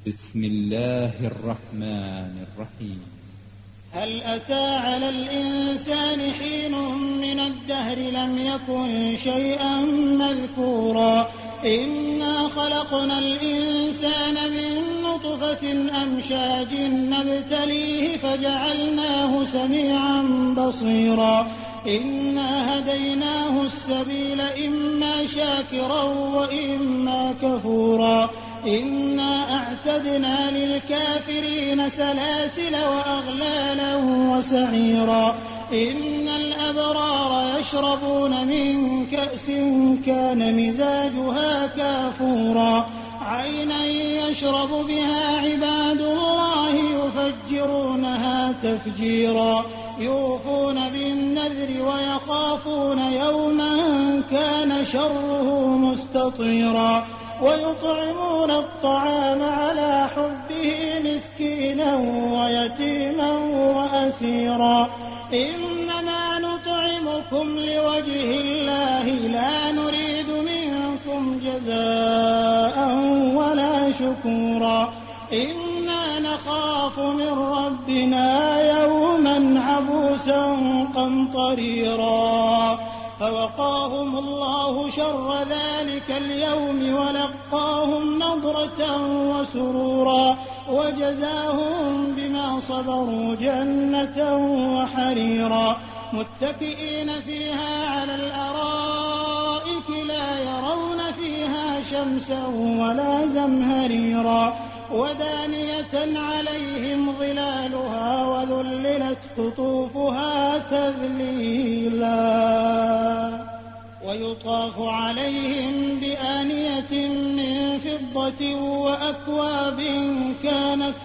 بسم الله الرحمن الرحيم. هل أتى على الإنسان حين من الدهر لم يكن شيئا مذكورا إنا خلقنا الإنسان من نطفة أمشاج نبتليه فجعلناه سميعا بصيرا إنا هديناه السبيل إما شاكرا وإما كفورا إنا أعتدنا للكافرين سلاسل وأغلالا وسعيرا إن الأبرار يشربون من كأس كان مزاجها كافورا عينا يشرب بها عباد الله يفجرونها تفجيرا يوفون بالنذر ويخافون يوما كان شره مستطيرا ويطعمون الطعام على حبه مسكينا ويتيما وأسيرا إنما نطعمكم لوجه الله لا نريد منكم جزاء ولا شكورا إنا نخاف من ربنا يوما عبوسا قمطريرا فوقاهم الله شر ذلك اليوم ولقاهم نضرة وسرورا وجزاهم بما صبروا جنة وحريرا متكئين فيها على الأرائك لا يرون فيها شمسا ولا زمهريرا ودانية عليهم ظلالها وذللت قطوفها تذليلا ويطاف عليهم بآنية من فضة وأكواب كانت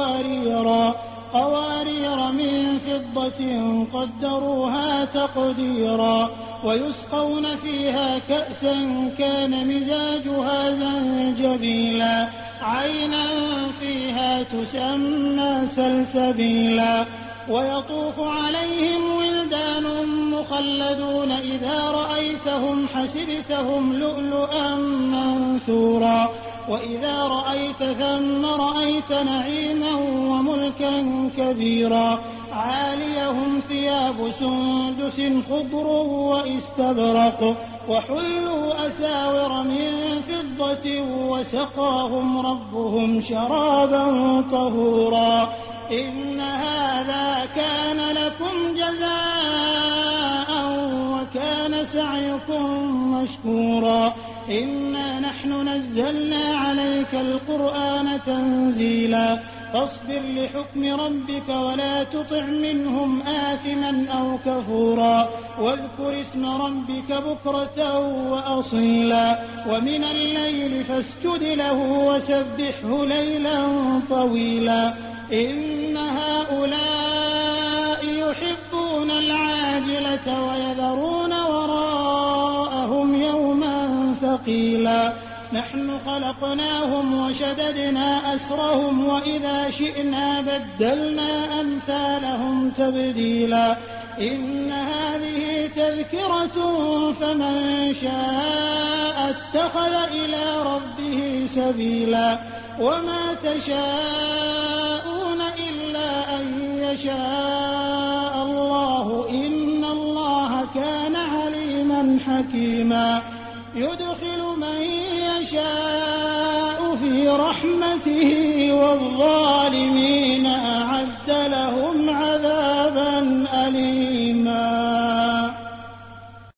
قوارير من فضة قدروها تقديرا ويسقون فيها كأسا كان مزاجها زنجبيلا عينا فيها تسمى سلسبيلا ويطوف عليهم ولدان مخلدون إذا رأيتهم حسبتهم لؤلؤا منثورا وإذا رأيت ثم رأيت نعيما وملكا كبيرا عاليهم ثياب سندس خضر واستبرق وحلوا أساور من فضة وسقاهم ربهم شرابا طهورا إن هذا كان لكم جزاء وكان سعيكم مشكورا إنا نحن نزلنا عليك القرآن تنزيلا فاصبر لحكم ربك ولا تطع منهم آثما أو كفورا واذكر اسم ربك بكرة وأصيلا ومن الليل فاسجد له وسبحه ليلا طويلا إن هؤلاء يحبون العاجلة ويذرون وراءهم يوما ثقيلا نحن خلقناهم وشددنا أسرهم وإذا شئنا بدلنا أمثالهم تبديلا إن هذه تذكرة فمن شاء اتخذ إلى ربه سبيلا وما تشاءون إلا أن يشاء الله إن الله كان عليما حكيما يدخل من يشاء في رحمته والظالمين أعد لهم عذابا أليما